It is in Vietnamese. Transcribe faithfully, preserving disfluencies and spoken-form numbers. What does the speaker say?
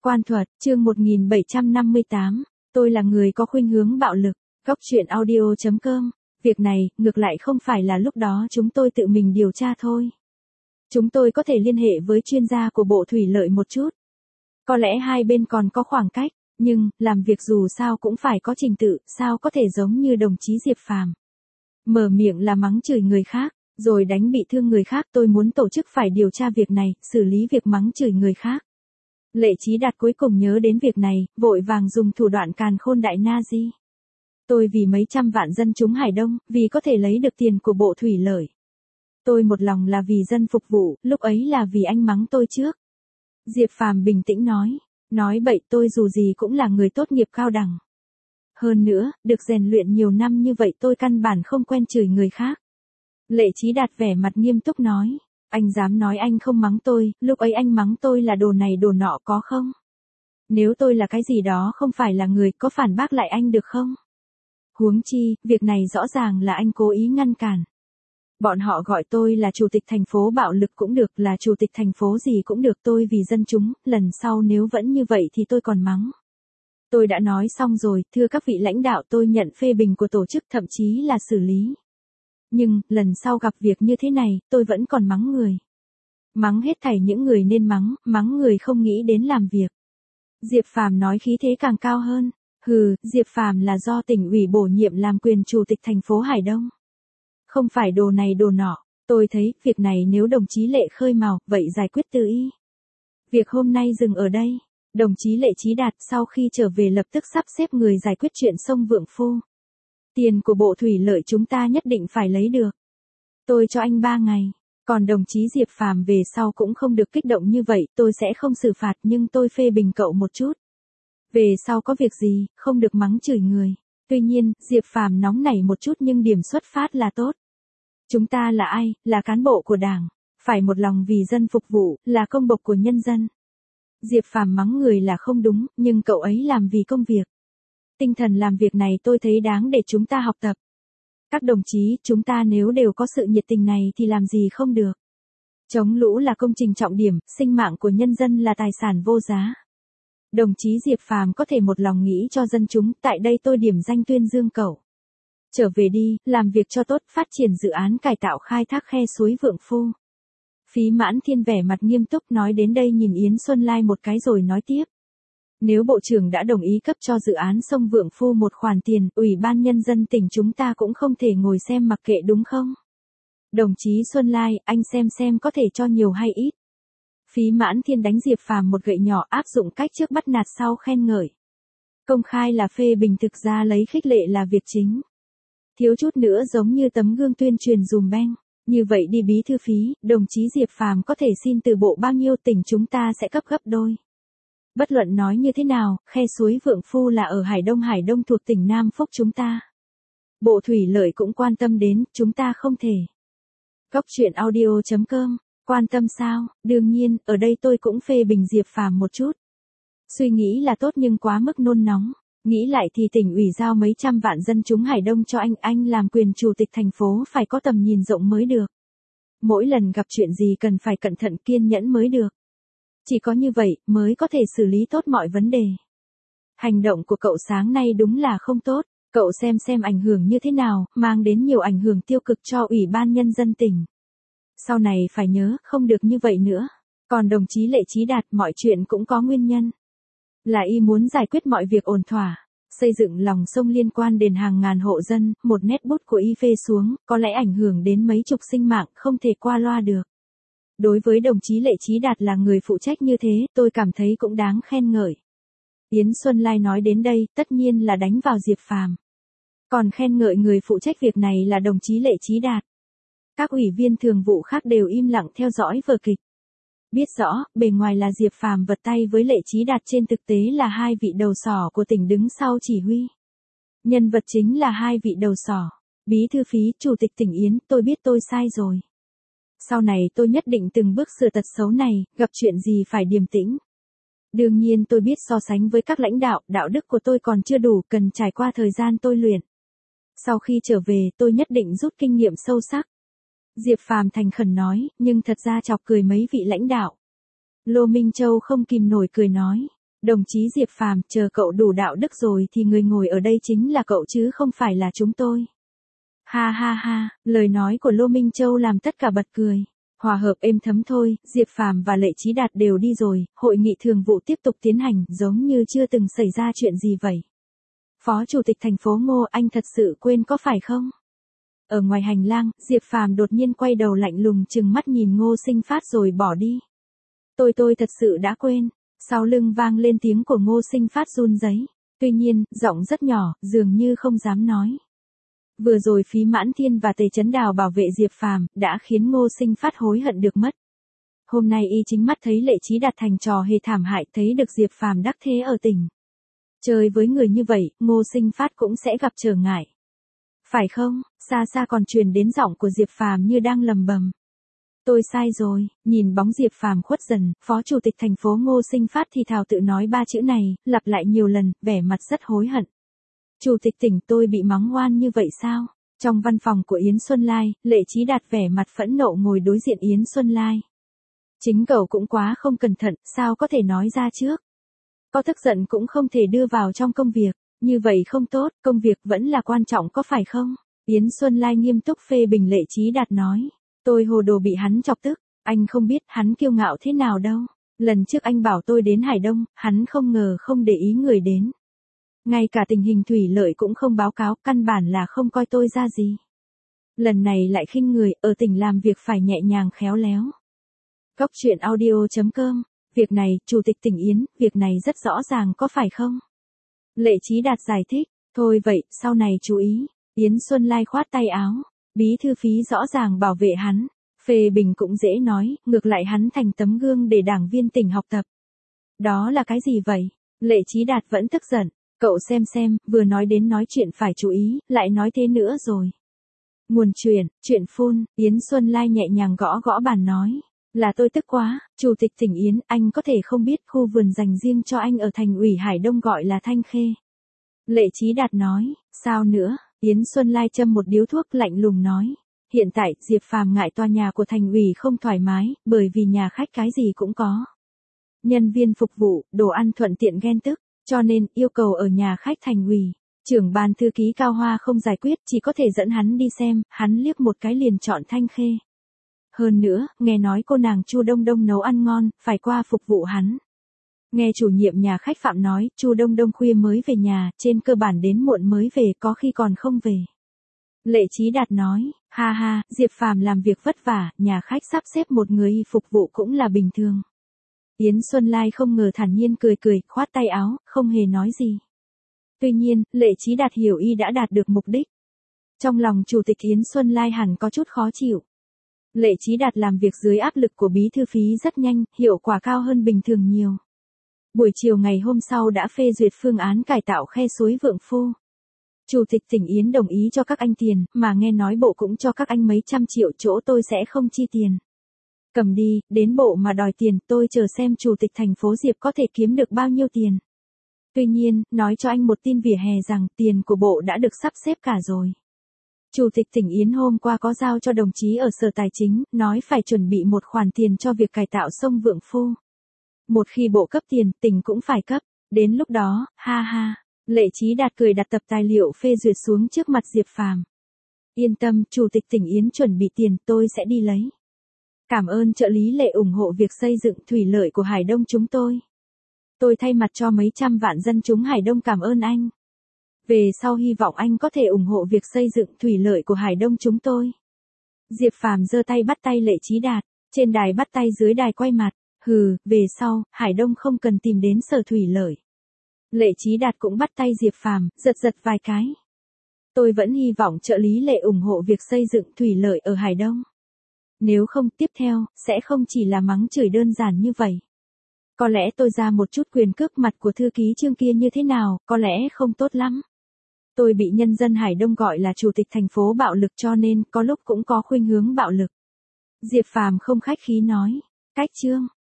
Quan thuật, chương một nghìn bảy trăm năm mươi tám, tôi là người có khuynh hướng bạo lực, góc truyện audio chấm com, việc này, ngược lại không phải là lúc đó chúng tôi tự mình điều tra thôi. Chúng tôi có thể liên hệ với chuyên gia của Bộ Thủy lợi một chút. Có lẽ hai bên còn có khoảng cách, nhưng, làm việc dù sao cũng phải có trình tự, sao có thể giống như đồng chí Diệp Phàm. Mở miệng là mắng chửi người khác, rồi đánh bị thương người khác. Tôi muốn tổ chức phải điều tra việc này, xử lý việc mắng chửi người khác. Lệ Chí Đạt cuối cùng nhớ đến việc này, vội vàng dùng thủ đoạn càn khôn đại Nazi. Tôi vì mấy trăm vạn dân chúng Hải Đông, vì có thể lấy được tiền của Bộ Thủy lợi. Tôi một lòng là vì dân phục vụ, lúc ấy là vì anh mắng tôi trước. Diệp Phàm bình tĩnh nói, nói bậy, tôi dù gì cũng là người tốt nghiệp cao đẳng. Hơn nữa, được rèn luyện nhiều năm như vậy tôi căn bản không quen chửi người khác. Lệ Chí Đạt vẻ mặt nghiêm túc nói, anh dám nói anh không mắng tôi, lúc ấy anh mắng tôi là đồ này đồ nọ có không? Nếu tôi là cái gì đó không phải là người, có phản bác lại anh được không? Huống chi, việc này rõ ràng là anh cố ý ngăn cản. Bọn họ gọi tôi là chủ tịch thành phố bạo lực cũng được, là chủ tịch thành phố gì cũng được, tôi vì dân chúng, lần sau nếu vẫn như vậy thì tôi còn mắng. Tôi đã nói xong rồi, thưa các vị lãnh đạo, tôi nhận phê bình của tổ chức, thậm chí là xử lý. Nhưng, lần sau gặp việc như thế này, tôi vẫn còn mắng người. Mắng hết thảy những người nên mắng, mắng người không nghĩ đến làm việc. Diệp Phàm nói khí thế càng cao hơn. Hừ, Diệp Phàm là do tỉnh ủy bổ nhiệm làm quyền chủ tịch thành phố Hải Đông. Không phải đồ này đồ nọ, tôi thấy, việc này nếu đồng chí Lệ khơi mào, vậy giải quyết từ y. Việc hôm nay dừng ở đây. Đồng chí Lệ Chí Đạt sau khi trở về lập tức sắp xếp người giải quyết chuyện sông Vượng Phu. Tiền của Bộ Thủy lợi chúng ta nhất định phải lấy được. Tôi cho anh ba ngày. Còn đồng chí Diệp Phàm về sau cũng không được kích động như vậy, tôi sẽ không xử phạt nhưng tôi phê bình cậu một chút. Về sau có việc gì, không được mắng chửi người. Tuy nhiên, Diệp Phàm nóng nảy một chút nhưng điểm xuất phát là tốt. Chúng ta là ai, là cán bộ của Đảng, phải một lòng vì dân phục vụ, là công bộc của nhân dân. Diệp Phàm mắng người là không đúng, nhưng cậu ấy làm vì công việc. Tinh thần làm việc này tôi thấy đáng để chúng ta học tập. Các đồng chí, chúng ta nếu đều có sự nhiệt tình này thì làm gì không được. Chống lũ là công trình trọng điểm, sinh mạng của nhân dân là tài sản vô giá. Đồng chí Diệp Phàm có thể một lòng nghĩ cho dân chúng, tại đây tôi điểm danh tuyên dương cậu. Trở về đi, làm việc cho tốt, phát triển dự án cải tạo khai thác khe suối Vượng Phu. Phí Mãn Thiên vẻ mặt nghiêm túc nói đến đây nhìn Yến Xuân Lai một cái rồi nói tiếp. Nếu Bộ trưởng đã đồng ý cấp cho dự án sông Vượng Phu một khoản tiền, Ủy ban Nhân dân tỉnh chúng ta cũng không thể ngồi xem mặc kệ đúng không? Đồng chí Xuân Lai, anh xem xem có thể cho nhiều hay ít. Phí Mãn Thiên đánh Diệp Phàm một gậy nhỏ, áp dụng cách trước bắt nạt sau khen ngợi. Công khai là phê bình, thực ra lấy khích lệ là việc chính. Thiếu chút nữa giống như tấm gương tuyên truyền dùm beng. Như vậy đi bí thư Phí, đồng chí Diệp Phàm có thể xin từ bộ bao nhiêu tỉnh chúng ta sẽ cấp gấp đôi. Bất luận nói như thế nào, khe suối Vượng Phu là ở Hải Đông Hải Đông thuộc tỉnh Nam Phúc chúng ta. Bộ Thủy lợi cũng quan tâm đến, chúng ta không thể. Góc truyện audio chấm com, quan tâm sao, đương nhiên, ở đây tôi cũng phê bình Diệp Phàm một chút. Suy nghĩ là tốt nhưng quá mức nôn nóng. Nghĩ lại thì tỉnh ủy giao mấy trăm vạn dân chúng Hải Đông cho anh, anh làm quyền chủ tịch thành phố phải có tầm nhìn rộng mới được. Mỗi lần gặp chuyện gì cần phải cẩn thận kiên nhẫn mới được. Chỉ có như vậy mới có thể xử lý tốt mọi vấn đề. Hành động của cậu sáng nay đúng là không tốt, cậu xem xem ảnh hưởng như thế nào, mang đến nhiều ảnh hưởng tiêu cực cho Ủy ban Nhân dân tỉnh. Sau này phải nhớ, không được như vậy nữa. Còn đồng chí Lệ Chí Đạt, mọi chuyện cũng có nguyên nhân. Là y muốn giải quyết mọi việc ổn thỏa, xây dựng lòng sông liên quan đến hàng ngàn hộ dân, một nét bút của y phê xuống, có lẽ ảnh hưởng đến mấy chục sinh mạng, không thể qua loa được. Đối với đồng chí Lệ Chí Đạt là người phụ trách như thế, tôi cảm thấy cũng đáng khen ngợi. Yến Xuân Lai nói đến đây, tất nhiên là đánh vào Diệp Phàm. Còn khen ngợi người phụ trách việc này là đồng chí Lệ Chí Đạt. Các ủy viên thường vụ khác đều im lặng theo dõi vở kịch. Biết rõ, bề ngoài là Diệp Phàm vật tay với Lệ Chí Đạt, trên thực tế là hai vị đầu sỏ của tỉnh đứng sau chỉ huy. Nhân vật chính là hai vị đầu sỏ. Bí thư Phí, Chủ tịch tỉnh Yến, tôi biết tôi sai rồi. Sau này tôi nhất định từng bước sửa tật xấu này, gặp chuyện gì phải điềm tĩnh. Đương nhiên tôi biết so sánh với các lãnh đạo, đạo đức của tôi còn chưa đủ, cần trải qua thời gian tôi luyện. Sau khi trở về, tôi nhất định rút kinh nghiệm sâu sắc. Diệp Phàm thành khẩn nói, nhưng thật ra chọc cười mấy vị lãnh đạo. Lô Minh Châu không kìm nổi cười nói, Đồng chí Diệp Phàm, chờ cậu đủ đạo đức rồi thì người ngồi ở đây chính là cậu chứ không phải là chúng tôi. Ha ha ha, lời nói của Lô Minh Châu làm tất cả bật cười. Hòa hợp êm thấm thôi, Diệp Phàm và Lệ Chí Đạt đều đi rồi, hội nghị thường vụ tiếp tục tiến hành, giống như chưa từng xảy ra chuyện gì vậy. Phó Chủ tịch thành phố Ngô, anh thật sự quên có phải không? Ở ngoài hành lang, Diệp Phàm đột nhiên quay đầu lạnh lùng trừng mắt nhìn Ngô Sinh Phát rồi bỏ đi. Tôi tôi thật sự đã quên. Sau lưng vang lên tiếng của Ngô Sinh Phát run rẩy, tuy nhiên, giọng rất nhỏ, dường như không dám nói. Vừa rồi Phí Mãn Thiên và Tề Chấn Đào bảo vệ Diệp Phàm đã khiến Ngô Sinh Phát hối hận được mất. Hôm nay y chính mắt thấy Lệ Chí Đạt thành trò hề thảm hại, thấy được Diệp Phàm đắc thế ở tỉnh. Chơi với người như vậy, Ngô Sinh Phát cũng sẽ gặp trở ngại. Phải không? Xa xa còn truyền đến giọng của Diệp Phàm như đang lầm bầm. Tôi sai rồi, nhìn bóng Diệp Phàm khuất dần, Phó Chủ tịch thành phố Ngô Sinh Phát thì thào tự nói ba chữ này, lặp lại nhiều lần, vẻ mặt rất hối hận. Chủ tịch tỉnh, tôi bị mắng oan như vậy sao? Trong văn phòng của Yến Xuân Lai, Lệ Chí Đạt vẻ mặt phẫn nộ ngồi đối diện Yến Xuân Lai. Chính cậu cũng quá không cẩn thận, sao có thể nói ra trước? Có tức giận cũng không thể đưa vào trong công việc, như vậy không tốt, công việc vẫn là quan trọng có phải không? Yến Xuân Lai nghiêm túc phê bình Lệ Chí Đạt nói. Tôi hồ đồ bị hắn chọc tức, anh không biết hắn kiêu ngạo thế nào đâu. Lần trước anh bảo tôi đến Hải Đông, hắn không ngờ không để ý người đến. Ngay cả tình hình thủy lợi cũng không báo cáo, căn bản là không coi tôi ra gì. Lần này lại khinh người, ở tỉnh làm việc phải nhẹ nhàng khéo léo. Góc truyện audio chấm com, việc này, Chủ tịch tỉnh Yến, việc này rất rõ ràng có phải không? Lệ Chí Đạt giải thích, thôi vậy, sau này chú ý. Yến Xuân Lai khoát tay áo. Bí thư Phí rõ ràng bảo vệ hắn, phê bình cũng dễ nói, ngược lại hắn thành tấm gương để đảng viên tỉnh học tập. Đó là cái gì vậy? Lệ Chí Đạt vẫn tức giận, cậu xem xem, vừa nói đến nói chuyện phải chú ý, lại nói thế nữa rồi. Nguồn chuyện, chuyện phun, Yến Xuân Lai nhẹ nhàng gõ gõ bàn nói, là tôi tức quá, Chủ tịch tỉnh Yến, anh có thể không biết khu vườn dành riêng cho anh ở thành ủy Hải Đông gọi là Thanh Khê. Lệ Chí Đạt nói, sao nữa? Yến Xuân Lai châm một điếu thuốc lạnh lùng nói. Hiện tại, Diệp Phàm ngại tòa nhà của thành ủy không thoải mái, bởi vì nhà khách cái gì cũng có. Nhân viên phục vụ, đồ ăn thuận tiện ghen tức, cho nên yêu cầu ở nhà khách thành ủy. Trưởng ban thư ký Cao Hoa không giải quyết, chỉ có thể dẫn hắn đi xem, hắn liếc một cái liền chọn Thanh Khê. Hơn nữa, nghe nói cô nàng Chu Đông Đông nấu ăn ngon, phải qua phục vụ hắn. Nghe chủ nhiệm nhà khách Phạm nói, Chu Đông Đông khuya mới về nhà, trên cơ bản đến muộn mới về, có khi còn không về. Lệ Chí Đạt nói, ha ha, Diệp Phàm làm việc vất vả, nhà khách sắp xếp một người phục vụ cũng là bình thường. Yến Xuân Lai không ngờ thản nhiên cười cười, khoát tay áo, không hề nói gì. Tuy nhiên, Lệ Chí Đạt hiểu y đã đạt được mục đích. Trong lòng Chủ tịch Yến Xuân Lai hẳn có chút khó chịu. Lệ Chí Đạt làm việc dưới áp lực của Bí thư Phí rất nhanh, hiệu quả cao hơn bình thường nhiều. Buổi chiều ngày hôm sau đã phê duyệt phương án cải tạo khe suối Vượng Phu. Chủ tịch tỉnh Yến đồng ý cho các anh tiền, mà nghe nói bộ cũng cho các anh mấy trăm triệu, chỗ tôi sẽ không chi tiền. Cầm đi, đến bộ mà đòi tiền, tôi chờ xem Chủ tịch thành phố Diệp có thể kiếm được bao nhiêu tiền. Tuy nhiên, nói cho anh một tin vỉa hè rằng tiền của bộ đã được sắp xếp cả rồi. Chủ tịch tỉnh Yến hôm qua có giao cho đồng chí ở Sở Tài chính, nói phải chuẩn bị một khoản tiền cho việc cải tạo sông Vượng Phu. Một khi bộ cấp tiền, tỉnh cũng phải cấp. Đến lúc đó, ha ha, Lệ Chí Đạt cười đặt tập tài liệu phê duyệt xuống trước mặt Diệp Phàm. Yên tâm, Chủ tịch tỉnh Yến chuẩn bị tiền, tôi sẽ đi lấy. Cảm ơn trợ lý Lệ ủng hộ việc xây dựng thủy lợi của Hải Đông chúng tôi. Tôi thay mặt cho mấy trăm vạn dân chúng Hải Đông cảm ơn anh. Về sau hy vọng anh có thể ủng hộ việc xây dựng thủy lợi của Hải Đông chúng tôi. Diệp Phàm giơ tay bắt tay Lệ Chí Đạt, trên đài bắt tay dưới đài quay mặt. Hừ, về sau, Hải Đông không cần tìm đến Sở Thủy lợi. Lệ Chí Đạt cũng bắt tay Diệp Phàm, giật giật vài cái. Tôi vẫn hy vọng trợ lý Lệ ủng hộ việc xây dựng thủy lợi ở Hải Đông. Nếu không, tiếp theo, sẽ không chỉ là mắng chửi đơn giản như vậy. Có lẽ tôi ra một chút quyền cước mặt của thư ký Trương kia như thế nào, có lẽ không tốt lắm. Tôi bị nhân dân Hải Đông gọi là Chủ tịch thành phố bạo lực cho nên có lúc cũng có khuynh hướng bạo lực. Diệp Phàm không khách khí nói. Cách Trương,